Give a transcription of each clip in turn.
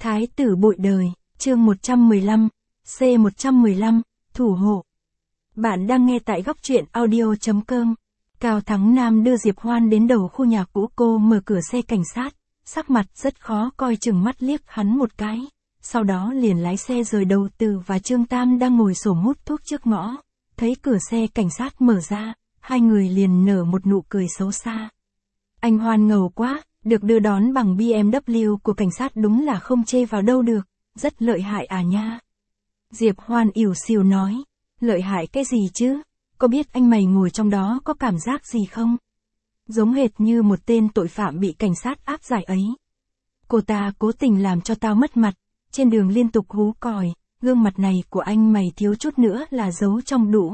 Thái tử bội đời, chương 115, C115, thủ hộ. Bạn đang nghe tại góc truyện audio.com. Cao Thắng Nam đưa Diệp Hoan đến đầu khu nhà cũ, cô mở cửa xe cảnh sát, sắc mặt rất khó coi, chừng mắt liếc hắn một cái. Sau đó liền lái xe rời. Đầu Từ và Trương Tam đang ngồi xổm hút thuốc trước ngõ. Thấy cửa xe cảnh sát mở ra, hai người liền nở một nụ cười xấu xa. Anh Hoan ngầu quá, được đưa đón bằng BMW của cảnh sát đúng là không chê vào đâu được, rất lợi hại à nha. Diệp Hoan ỉu xìu nói, lợi hại cái gì chứ, có biết anh mày ngồi trong đó có cảm giác gì không? Giống hệt như một tên tội phạm bị cảnh sát áp giải ấy. Cô ta cố tình làm cho tao mất mặt, trên đường liên tục hú còi, gương mặt này của anh mày thiếu chút nữa là giấu trong đũa.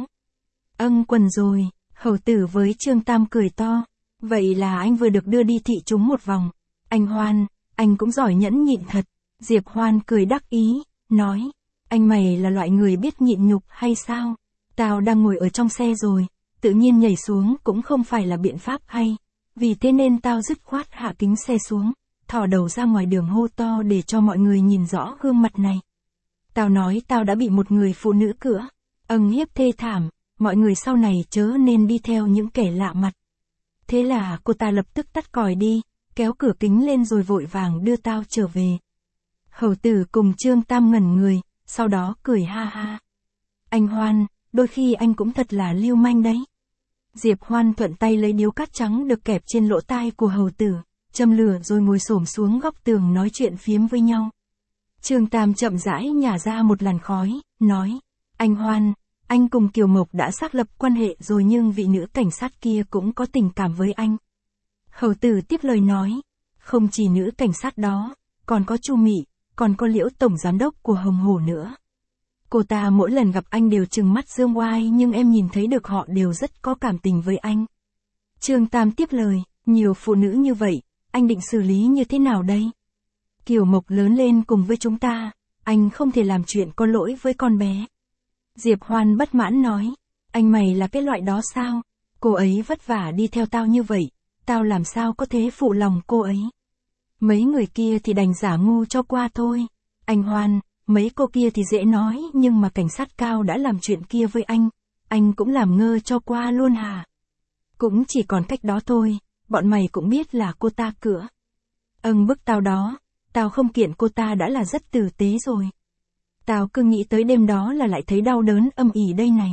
Quần rồi, Hầu Tử với Trương Tam cười to. Vậy là anh vừa được đưa đi thị chúng một vòng. Anh Hoan, anh cũng giỏi nhẫn nhịn thật. Diệp Hoan cười đắc ý, nói, anh mày là loại người biết nhịn nhục hay sao? Tao đang ngồi ở trong xe rồi, tự nhiên nhảy xuống cũng không phải là biện pháp hay. Vì thế nên tao dứt khoát hạ kính xe xuống, thò đầu ra ngoài đường hô to để cho mọi người nhìn rõ gương mặt này. Tao nói tao đã bị một người phụ nữ cửa hiếp thê thảm, mọi người sau này chớ nên đi theo những kẻ lạ mặt. Thế là cô ta lập tức tắt còi đi, kéo cửa kính lên rồi vội vàng đưa tao trở về. Hầu Tử cùng Trương Tam ngẩn người, sau đó cười ha ha. Anh Hoan, đôi khi anh cũng thật là lưu manh đấy. Diệp Hoan thuận tay lấy điếu cát trắng được kẹp trên lỗ tai của Hầu Tử, châm lửa rồi ngồi xổm xuống góc tường nói chuyện phiếm với nhau. Trương Tam chậm rãi nhả ra một làn khói, nói, anh Hoan, anh cùng Kiều Mộc đã xác lập quan hệ rồi nhưng vị nữ cảnh sát kia cũng có tình cảm với anh. Hầu Tử tiếp lời nói, không chỉ nữ cảnh sát đó, còn có Chu Mị, còn có Liễu tổng giám đốc của Hồng Hổ nữa. Cô ta mỗi lần gặp anh đều trừng mắt dương oai nhưng em nhìn thấy được họ đều rất có cảm tình với anh. Trương Tam tiếp lời, nhiều phụ nữ như vậy, anh định xử lý như thế nào đây? Kiều Mộc lớn lên cùng với chúng ta, anh không thể làm chuyện có lỗi với con bé. Diệp Hoan bất mãn nói, anh mày là cái loại đó sao? Cô ấy vất vả đi theo tao như vậy, tao làm sao có thể phụ lòng cô ấy? Mấy người kia thì đành giả ngu cho qua thôi. Anh Hoan, mấy cô kia thì dễ nói nhưng mà cảnh sát Cao đã làm chuyện kia với anh cũng làm ngơ cho qua luôn hả? Cũng chỉ còn cách đó thôi, bọn mày cũng biết là cô ta cửa bức tao đó, tao không kiện cô ta đã là rất tử tế rồi. Tao cứ nghĩ tới đêm đó là lại thấy đau đớn âm ỉ đây này.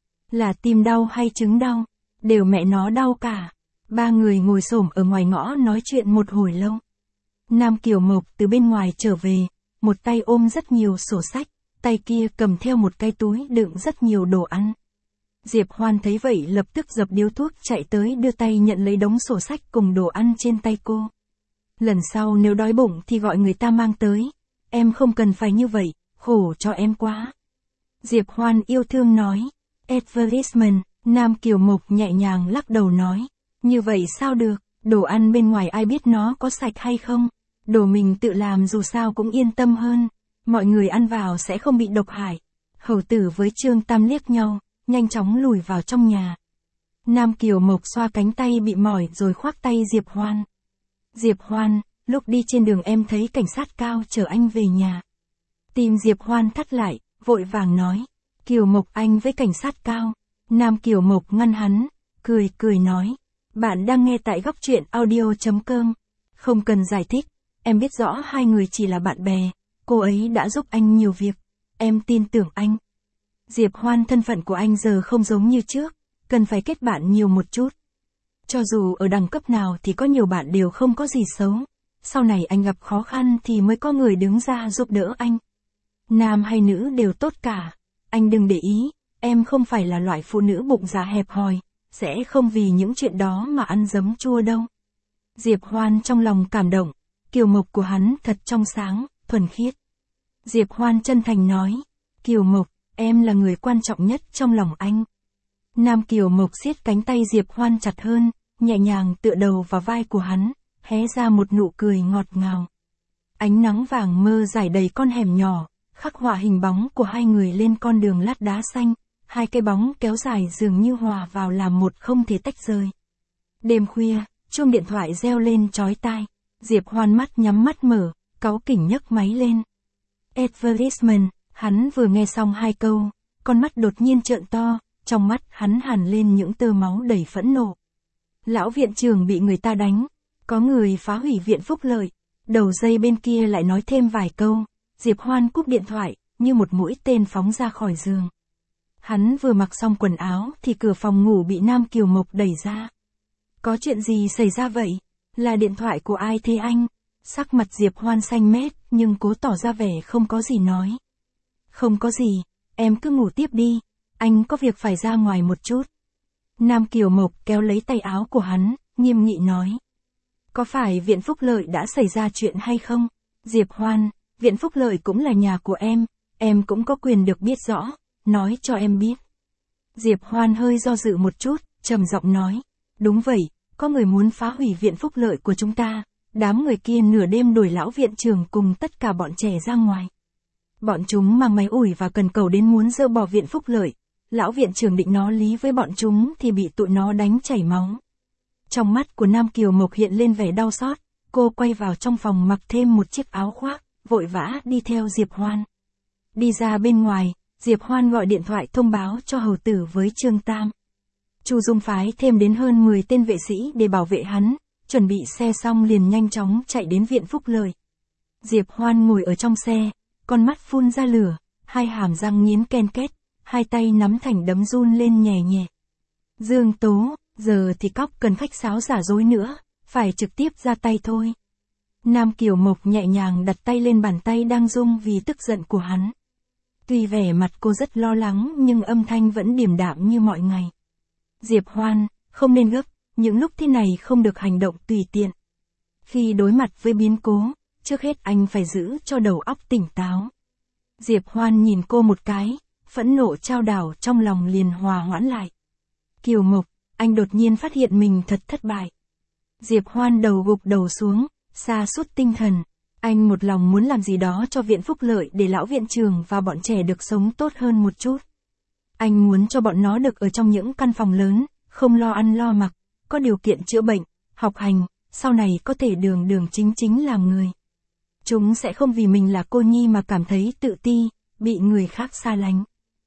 Là tim đau hay trứng đau, đều mẹ nó đau cả. Ba người ngồi xổm ở ngoài ngõ nói chuyện một hồi lâu. Nam Kiều Mộc từ bên ngoài trở về, một tay ôm rất nhiều sổ sách, tay kia cầm theo một cái túi đựng rất nhiều đồ ăn. Diệp Hoan thấy vậy lập tức dập điếu thuốc chạy tới đưa tay nhận lấy đống sổ sách cùng đồ ăn trên tay cô. Lần sau nếu đói bụng thì gọi người ta mang tới, em không cần phải như vậy, khổ cho em quá. Diệp Hoan yêu thương nói. Advertisement, Nam Kiều Mộc nhẹ nhàng lắc đầu nói, như vậy sao được, đồ ăn bên ngoài ai biết nó có sạch hay không, đồ mình tự làm dù sao cũng yên tâm hơn, mọi người ăn vào sẽ không bị độc hại. Hầu Tử với Trương Tam liếc nhau, nhanh chóng lùi vào trong nhà. Nam Kiều Mộc xoa cánh tay bị mỏi rồi khoác tay Diệp Hoan. Diệp Hoan, lúc đi trên đường em thấy cảnh sát Cao chở anh về nhà. Tim Diệp Hoan thắt lại, vội vàng nói, Kiều Mộc anh với cảnh sát Cao. Nam Kiều Mộc ngăn hắn, cười nói, bạn đang nghe tại góc truyện audio.com. Không cần giải thích, em biết rõ hai người chỉ là bạn bè, cô ấy đã giúp anh nhiều việc, em tin tưởng anh. Diệp Hoan, thân phận của anh giờ không giống như trước, cần phải kết bạn nhiều một chút. Cho dù ở đẳng cấp nào thì có nhiều bạn đều không có gì xấu, sau này anh gặp khó khăn thì mới có người đứng ra giúp đỡ anh. Nam hay nữ đều tốt cả, anh đừng để ý, em không phải là loại phụ nữ bụng dạ hẹp hòi, sẽ không vì những chuyện đó mà ăn giấm chua đâu. Diệp Hoan trong lòng cảm động, Kiều Mộc của hắn thật trong sáng, thuần khiết. Diệp Hoan chân thành nói, Kiều Mộc, em là người quan trọng nhất trong lòng anh. Nam Kiều Mộc siết cánh tay Diệp Hoan chặt hơn, nhẹ nhàng tựa đầu vào vai của hắn, hé ra một nụ cười ngọt ngào. Ánh nắng vàng mơ rải đầy con hẻm nhỏ, khắc họa hình bóng của hai người lên con đường lát đá xanh, hai cái bóng kéo dài dường như hòa vào làm một không thể tách rời. Đêm khuya, chuông điện thoại reo lên chói tai, Diệp Hoan mắt nhắm mắt mở, cáu kỉnh nhấc máy lên. Advertisement, hắn vừa nghe xong 2 câu, con mắt đột nhiên trợn to, trong mắt hắn hằn lên những tơ máu đầy phẫn nộ. Lão viện trưởng bị người ta đánh, có người phá hủy viện phúc lợi. Đầu dây bên kia lại nói thêm vài câu, Diệp Hoan cúp điện thoại, như một mũi tên phóng ra khỏi giường. Hắn vừa mặc xong quần áo thì cửa phòng ngủ bị Nam Kiều Mộc đẩy ra. Có chuyện gì xảy ra vậy? Là điện thoại của ai thế anh? Sắc mặt Diệp Hoan xanh mét nhưng cố tỏ ra vẻ không có gì nói. Không có gì, em cứ ngủ tiếp đi, anh có việc phải ra ngoài một chút. Nam Kiều Mộc kéo lấy tay áo của hắn, nghiêm nghị nói. Có phải viện phúc lợi đã xảy ra chuyện hay không? Diệp Hoan, viện phúc lợi cũng là nhà của em cũng có quyền được biết rõ, nói cho em biết. Diệp Hoan hơi do dự một chút, trầm giọng nói. Đúng vậy, có người muốn phá hủy viện phúc lợi của chúng ta. Đám người kia nửa đêm đuổi lão viện trưởng cùng tất cả bọn trẻ ra ngoài. Bọn chúng mang máy ủi và cần cầu đến muốn dỡ bỏ viện phúc lợi. Lão viện trưởng định nói lý với bọn chúng thì bị tụi nó đánh chảy máu. Trong mắt của Nam Kiều Mộc hiện lên vẻ đau xót, cô quay vào trong phòng mặc thêm một chiếc áo khoác, vội vã đi theo Diệp Hoan. Đi ra bên ngoài, Diệp Hoan gọi điện thoại thông báo cho hầu tử với Trương Tam. Chu Dung phái thêm đến hơn 10 tên vệ sĩ để bảo vệ hắn, chuẩn bị xe xong liền nhanh chóng chạy đến viện phúc lợi. Diệp Hoan ngồi ở trong xe, con mắt phun ra lửa, hai hàm răng nghiến ken két, hai tay nắm thành đấm run lên nhẹ nhẹ. Dương Tố, giờ thì cóc cần khách sáo giả dối nữa, phải trực tiếp ra tay thôi. Nam Kiều Mộc nhẹ nhàng đặt tay lên bàn tay đang rung vì tức giận của hắn. Tuy vẻ mặt cô rất lo lắng nhưng âm thanh vẫn điềm đạm như mọi ngày. Diệp Hoan, không nên gấp, những lúc thế này không được hành động tùy tiện. Khi đối mặt với biến cố, trước hết anh phải giữ cho đầu óc tỉnh táo. Diệp Hoan nhìn cô một cái, phẫn nộ trao đảo trong lòng liền hòa hoãn lại. Kiều Mộc, anh đột nhiên phát hiện mình thật thất bại. Diệp Hoan đầu gục đầu xuống, sa sút tinh thần. Anh một lòng muốn làm gì đó cho viện phúc lợi để lão viện trưởng và bọn trẻ được sống tốt hơn một chút. Anh muốn cho bọn nó được ở trong những căn phòng lớn, không lo ăn lo mặc, có điều kiện chữa bệnh, học hành, sau này có thể đường đường chính chính làm người. Chúng sẽ không vì mình là cô nhi mà cảm thấy tự ti, bị người khác xa lánh.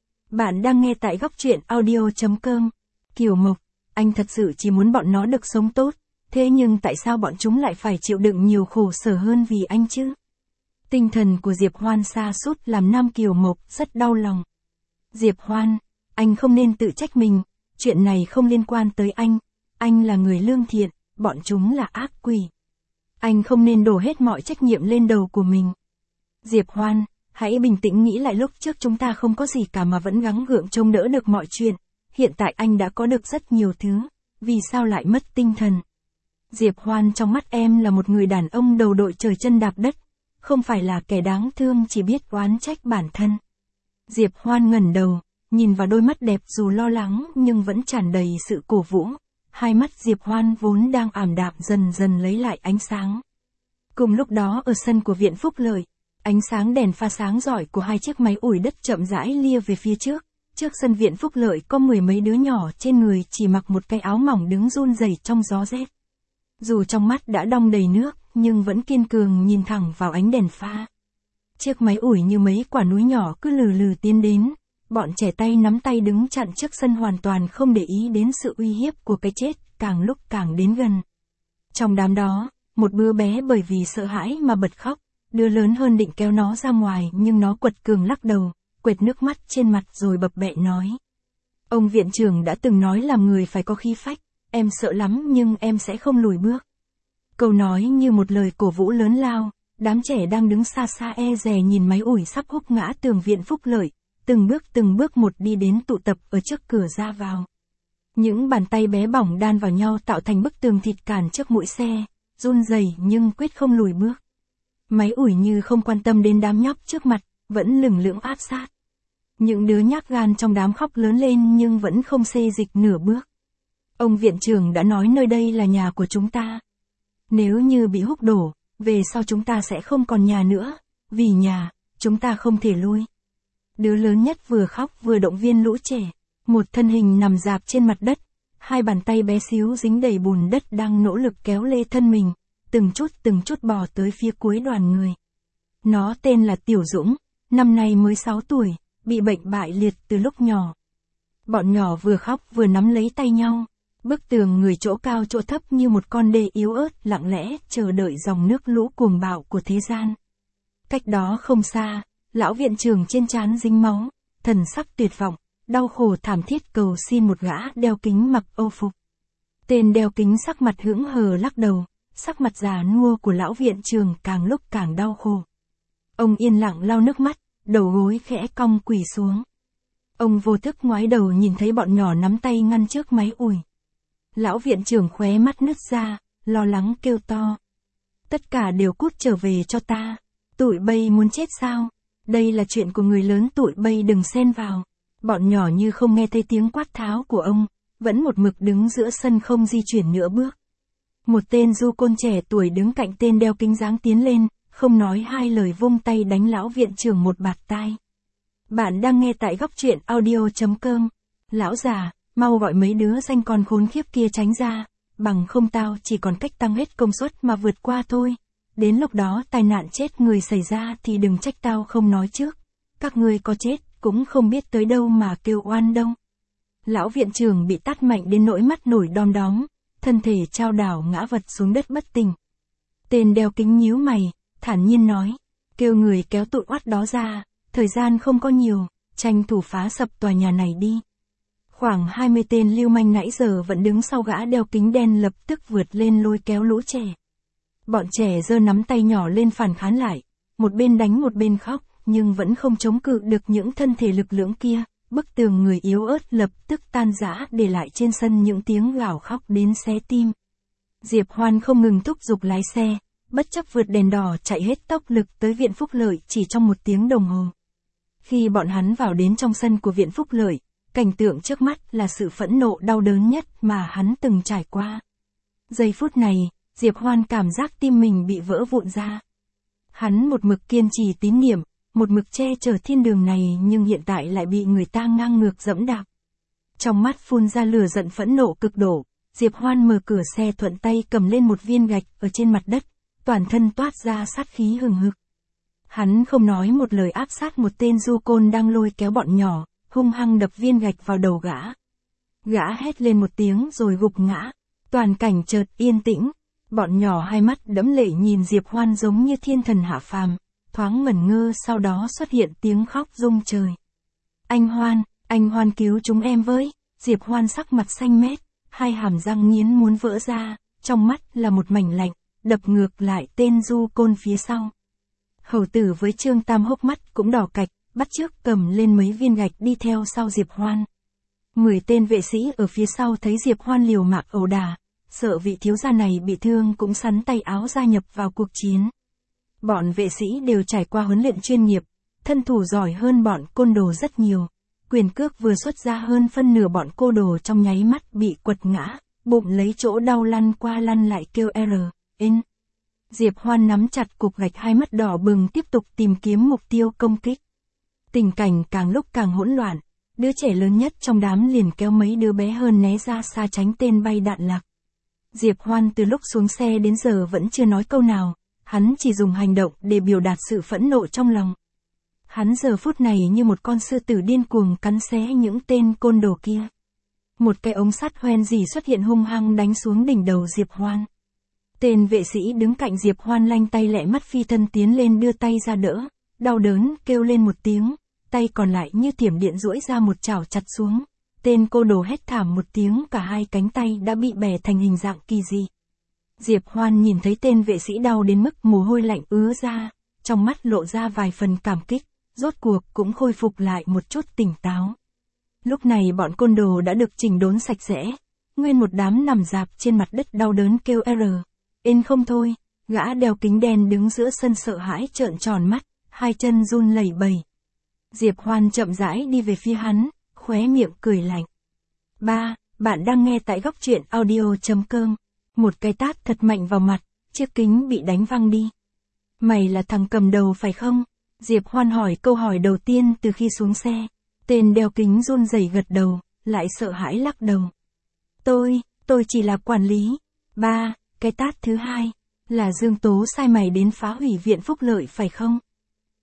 Bạn đang nghe tại góc truyện audio.com. Kiều Mộc, anh thật sự chỉ muốn bọn nó được sống tốt, thế nhưng tại sao bọn chúng lại phải chịu đựng nhiều khổ sở hơn vì anh chứ? Tinh thần của Diệp Hoan sa sút làm Nam Kiều Mộc rất đau lòng. Diệp Hoan, anh không nên tự trách mình, chuyện này không liên quan tới anh là người lương thiện, bọn chúng là ác quỷ. Anh không nên đổ hết mọi trách nhiệm lên đầu của mình. Diệp Hoan, hãy bình tĩnh nghĩ lại lúc trước chúng ta không có gì cả mà vẫn gắng gượng trông đỡ được mọi chuyện. Hiện tại anh đã có được rất nhiều thứ, vì sao lại mất tinh thần? Diệp Hoan, trong mắt em là một người đàn ông đầu đội trời chân đạp đất, không phải là kẻ đáng thương chỉ biết oán trách bản thân. Diệp Hoan ngẩng đầu, nhìn vào đôi mắt đẹp dù lo lắng nhưng vẫn tràn đầy sự cổ vũ. Hai mắt Diệp Hoan vốn đang ảm đạm dần dần lấy lại ánh sáng. Cùng lúc đó ở sân của viện phúc lợi, ánh sáng đèn pha sáng rọi của hai chiếc máy ủi đất chậm rãi lia về phía trước. Trước sân viện phúc lợi có 10 mấy đứa nhỏ trên người chỉ mặc một cái áo mỏng đứng run rẩy trong gió rét. Dù trong mắt đã đong đầy nước, nhưng vẫn kiên cường nhìn thẳng vào ánh đèn pha. Chiếc máy ủi như mấy quả núi nhỏ cứ lừ lừ tiến đến. Bọn trẻ tay nắm tay đứng chặn trước sân hoàn toàn không để ý đến sự uy hiếp của cái chết, càng lúc càng đến gần. Trong đám đó, một đứa bé bởi vì sợ hãi mà bật khóc, đứa lớn hơn định kéo nó ra ngoài nhưng nó quật cường lắc đầu, quệt nước mắt trên mặt rồi bập bẹ nói. Ông viện trưởng đã từng nói làm người phải có khí phách, em sợ lắm nhưng em sẽ không lùi bước. Câu nói như một lời cổ vũ lớn lao, đám trẻ đang đứng xa xa e dè nhìn máy ủi sắp húc ngã tường viện phúc lợi. Từng bước một đi đến tụ tập ở trước cửa ra vào. Những bàn tay bé bỏng đan vào nhau tạo thành bức tường thịt cản trước mũi xe, run rẩy nhưng quyết không lùi bước. Máy ủi như không quan tâm đến đám nhóc trước mặt, vẫn lửng lững áp sát. Những đứa nhát gan trong đám khóc lớn lên nhưng vẫn không xê dịch nửa bước. Ông viện trưởng đã nói nơi đây là nhà của chúng ta. Nếu như bị húc đổ, về sau chúng ta sẽ không còn nhà nữa, vì nhà, chúng ta không thể lui. Đứa lớn nhất vừa khóc vừa động viên lũ trẻ, một thân hình nằm rạp trên mặt đất, hai bàn tay bé xíu dính đầy bùn đất đang nỗ lực kéo lê thân mình, từng chút bò tới phía cuối đoàn người. Nó tên là Tiểu Dũng, năm nay mới 6 tuổi, bị bệnh bại liệt từ lúc nhỏ. Bọn nhỏ vừa khóc vừa nắm lấy tay nhau. Bức tường người chỗ cao chỗ thấp như một con đê yếu ớt lặng lẽ chờ đợi dòng nước lũ cuồng bạo của thế gian. Cách đó không xa, lão viện trưởng trên trán dính máu, thần sắc tuyệt vọng, đau khổ thảm thiết cầu xin một gã đeo kính mặc âu phục. Tên đeo kính sắc mặt hững hờ lắc đầu, sắc mặt già nua của lão viện trưởng càng lúc càng đau khổ. Ông yên lặng lau nước mắt, đầu gối khẽ cong quỳ xuống. Ông vô thức ngoái đầu nhìn thấy bọn nhỏ nắm tay ngăn trước máy ủi. Lão viện trưởng khóe mắt nứt ra, lo lắng kêu to. Tất cả đều cút trở về cho ta. Tụi bay muốn chết sao? Đây là chuyện của người lớn, tụi bay đừng xen vào. Bọn nhỏ như không nghe thấy tiếng quát tháo của ông, vẫn một mực đứng giữa sân không di chuyển nửa bước. Một tên du côn trẻ tuổi đứng cạnh tên đeo kính dáng tiến lên, không nói hai lời vung tay đánh lão viện trưởng một bạt tai. Bạn đang nghe tại góc truyện audio.com. Lão già, mau gọi mấy đứa danh con khốn khiếp kia tránh ra, bằng không tao chỉ còn cách tăng hết công suất mà vượt qua thôi. Đến lúc đó tai nạn chết người xảy ra thì đừng trách tao không nói trước. Các ngươi có chết cũng không biết tới đâu mà kêu oan đâu. Lão viện trưởng bị tát mạnh đến nỗi mắt nổi đom đóm, thân thể chao đảo ngã vật xuống đất bất tỉnh. Tên đeo kính nhíu mày, thản nhiên nói, kêu người kéo tụi oát đó ra, thời gian không có nhiều, tranh thủ phá sập tòa nhà này đi. Khoảng 20 tên lưu manh nãy giờ vẫn đứng sau gã đeo kính đen lập tức vượt lên lôi kéo lũ trẻ. Bọn trẻ giơ nắm tay nhỏ lên phản kháng lại, một bên đánh một bên khóc, nhưng vẫn không chống cự được những thân thể lực lưỡng kia. Bức tường người yếu ớt lập tức tan rã để lại trên sân những tiếng gào khóc đến xé tim. Diệp Hoan không ngừng thúc giục lái xe, bất chấp vượt đèn đỏ chạy hết tốc lực tới Viện Phúc Lợi chỉ trong 1 tiếng đồng hồ. Khi bọn hắn vào đến trong sân của Viện Phúc Lợi, cảnh tượng trước mắt là sự phẫn nộ đau đớn nhất mà hắn từng trải qua. Giây phút này, Diệp Hoan cảm giác tim mình bị vỡ vụn ra. Hắn một mực kiên trì tín niệm, một mực che chở thiên đường này nhưng hiện tại lại bị người ta ngang ngược dẫm đạp. Trong mắt phun ra lửa giận phẫn nộ cực độ, Diệp Hoan mở cửa xe thuận tay cầm lên một viên gạch ở trên mặt đất, toàn thân toát ra sát khí hừng hực. Hắn không nói một lời áp sát một tên du côn đang lôi kéo bọn nhỏ, hung hăng đập viên gạch vào đầu gã. Gã hét lên một tiếng rồi gục ngã, toàn cảnh chợt yên tĩnh, bọn nhỏ hai mắt đẫm lệ nhìn Diệp Hoan giống như thiên thần hạ phàm. Thoáng ngẩn ngơ sau đó xuất hiện tiếng khóc rung trời. Anh Hoan cứu chúng em với. Diệp Hoan sắc mặt xanh mét, hai hàm răng nghiến muốn vỡ ra, trong mắt là một mảnh lạnh, đập ngược lại tên du côn phía sau. Hầu tử với Trương Tam hốc mắt cũng đỏ cạch, bắt chước cầm lên mấy viên gạch đi theo sau Diệp Hoan. 10 tên vệ sĩ ở phía sau thấy Diệp Hoan liều mạng ẩu đả, sợ vị thiếu gia này bị thương cũng sắn tay áo gia nhập vào cuộc chiến. Bọn vệ sĩ đều trải qua huấn luyện chuyên nghiệp, thân thủ giỏi hơn bọn côn đồ rất nhiều. Quyền cước vừa xuất ra hơn phân nửa bọn cô đồ trong nháy mắt bị quật ngã, bụng lấy chỗ đau lăn qua lăn lại kêu N. Diệp Hoan nắm chặt cục gạch, hai mắt đỏ bừng tiếp tục tìm kiếm mục tiêu công kích. Tình cảnh càng lúc càng hỗn loạn, đứa trẻ lớn nhất trong đám liền kéo mấy đứa bé hơn né ra xa tránh tên bay đạn lạc. Diệp Hoan từ lúc xuống xe đến giờ vẫn chưa nói câu nào. Hắn chỉ dùng hành động để biểu đạt sự phẫn nộ trong lòng. Hắn giờ phút này như một con sư tử điên cuồng cắn xé những tên côn đồ kia. Một cái ống sắt hoen dỉ xuất hiện hung hăng đánh xuống đỉnh đầu Diệp Hoan. Tên vệ sĩ đứng cạnh Diệp Hoan lanh tay lẹ mắt phi thân tiến lên đưa tay ra đỡ, đau đớn kêu lên một tiếng, tay còn lại như thiểm điện duỗi ra một chảo chặt xuống. Tên cô đồ hét thảm một tiếng, cả hai cánh tay đã bị bẻ thành hình dạng kỳ dị. Diệp Hoan nhìn thấy tên vệ sĩ đau đến mức mồ hôi lạnh ứa ra, trong mắt lộ ra vài phần cảm kích, rốt cuộc cũng khôi phục lại một chút tỉnh táo. Lúc này bọn côn đồ đã được chỉnh đốn sạch sẽ, nguyên một đám nằm rạp trên mặt đất đau đớn kêu không thôi, gã đeo kính đen đứng giữa sân sợ hãi trợn tròn mắt, hai chân run lẩy bẩy. Diệp Hoan chậm rãi đi về phía hắn, khóe miệng cười lạnh. Bạn đang nghe tại góc truyện audio.com. Một cái tát thật mạnh vào mặt, chiếc kính bị đánh văng đi. Mày là thằng cầm đầu phải không? Diệp Hoan hỏi câu hỏi đầu tiên từ khi xuống xe. Tên đeo kính run rẩy gật đầu, lại sợ hãi lắc đầu. Tôi chỉ là quản lý. Cái tát thứ hai, là Dương Tố sai mày đến phá hủy Viện Phúc Lợi phải không?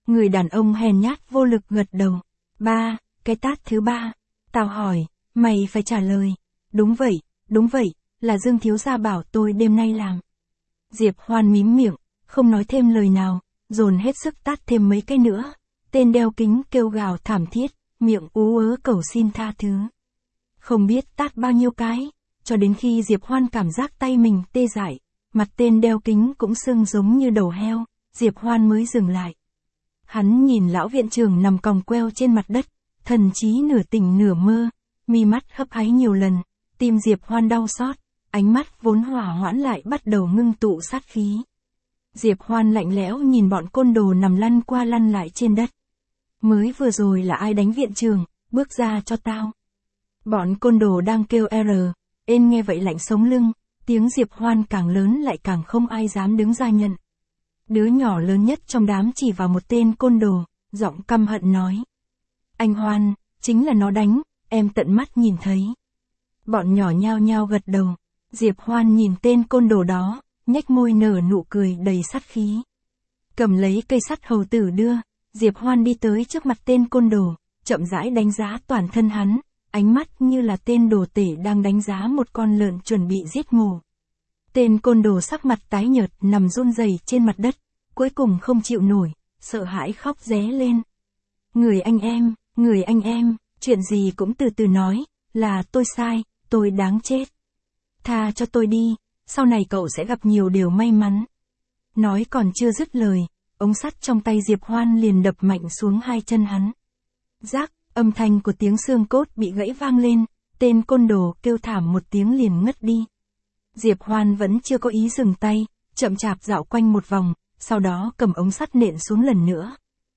Người đàn ông hèn nhát vô lực gật đầu. Ba, cái tát thứ ba. Tao hỏi, mày phải trả lời. Đúng vậy, là Dương thiếu gia bảo tôi đêm nay làm. Diệp Hoan mím miệng, không nói thêm lời nào, dồn hết sức tát thêm mấy cái nữa. Tên đeo kính kêu gào thảm thiết, miệng ú ớ cầu xin tha thứ. Không biết tát bao nhiêu cái, cho đến khi Diệp Hoan cảm giác tay mình tê dại, mặt tên đeo kính cũng sưng giống như đầu heo, Diệp Hoan mới dừng lại. Hắn nhìn lão viện trưởng nằm còng queo trên mặt đất, thần trí nửa tỉnh nửa mơ, mi mắt hấp háy nhiều lần, tim Diệp Hoan đau xót, ánh mắt vốn hỏa hoãn lại bắt đầu ngưng tụ sát khí. Diệp Hoan lạnh lẽo nhìn bọn côn đồ nằm lăn qua lăn lại trên đất. Mới vừa rồi là ai đánh viện trưởng, bước ra cho tao. Bọn côn đồ đang kêu ên nghe vậy lạnh sống lưng, tiếng Diệp Hoan càng lớn lại càng không ai dám đứng ra nhận. Đứa nhỏ lớn nhất trong đám chỉ vào một tên côn đồ, giọng căm hận nói. Anh Hoan, chính là nó đánh, em tận mắt nhìn thấy. Bọn nhỏ nhao nhao gật đầu, Diệp Hoan nhìn tên côn đồ đó, nhếch môi nở nụ cười đầy sát khí. Cầm lấy cây sắt hầu tử đưa, Diệp Hoan đi tới trước mặt tên côn đồ, chậm rãi đánh giá toàn thân hắn, ánh mắt như là tên đồ tể đang đánh giá một con lợn chuẩn bị giết mổ. Tên côn đồ sắc mặt tái nhợt nằm run rẩy trên mặt đất, cuối cùng không chịu nổi, sợ hãi khóc ré lên. Người anh em, chuyện gì cũng từ từ nói, là tôi sai, tôi đáng chết. Tha cho tôi đi, sau này cậu sẽ gặp nhiều điều may mắn. Nói còn chưa dứt lời, ống sắt trong tay Diệp Hoan liền đập mạnh xuống hai chân hắn. Rác, âm thanh của tiếng xương cốt bị gãy vang lên, tên côn đồ kêu thảm một tiếng liền ngất đi. Diệp Hoan vẫn chưa có ý dừng tay, chậm chạp dạo quanh một vòng, sau đó cầm ống sắt nện xuống lần nữa.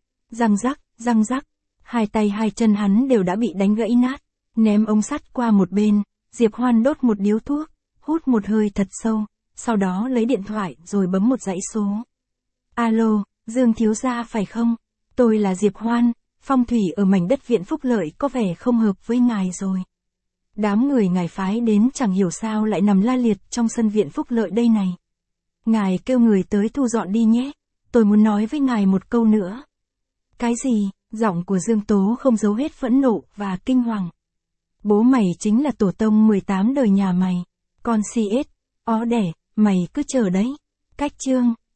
Răng rắc, hai tay hai chân hắn đều đã bị đánh gãy nát, ném ống sắt qua một bên, Diệp Hoan đốt một điếu thuốc, hút một hơi thật sâu, sau đó lấy điện thoại rồi bấm một dãy số. Alo, Dương thiếu gia phải không? Tôi là Diệp Hoan, phong thủy ở mảnh đất Viện Phúc Lợi có vẻ không hợp với ngài rồi. Đám người ngài phái đến chẳng hiểu sao lại nằm la liệt trong sân Viện Phúc Lợi đây này. Ngài kêu người tới thu dọn đi nhé, tôi muốn nói với ngài một câu nữa. Cái gì? Giọng của Dương Tố không giấu hết phẫn nộ và kinh hoàng. Bố mày chính là tổ tông 18 đời nhà mày. Con CS, ó đẻ, mày cứ chờ đấy. Cách chương.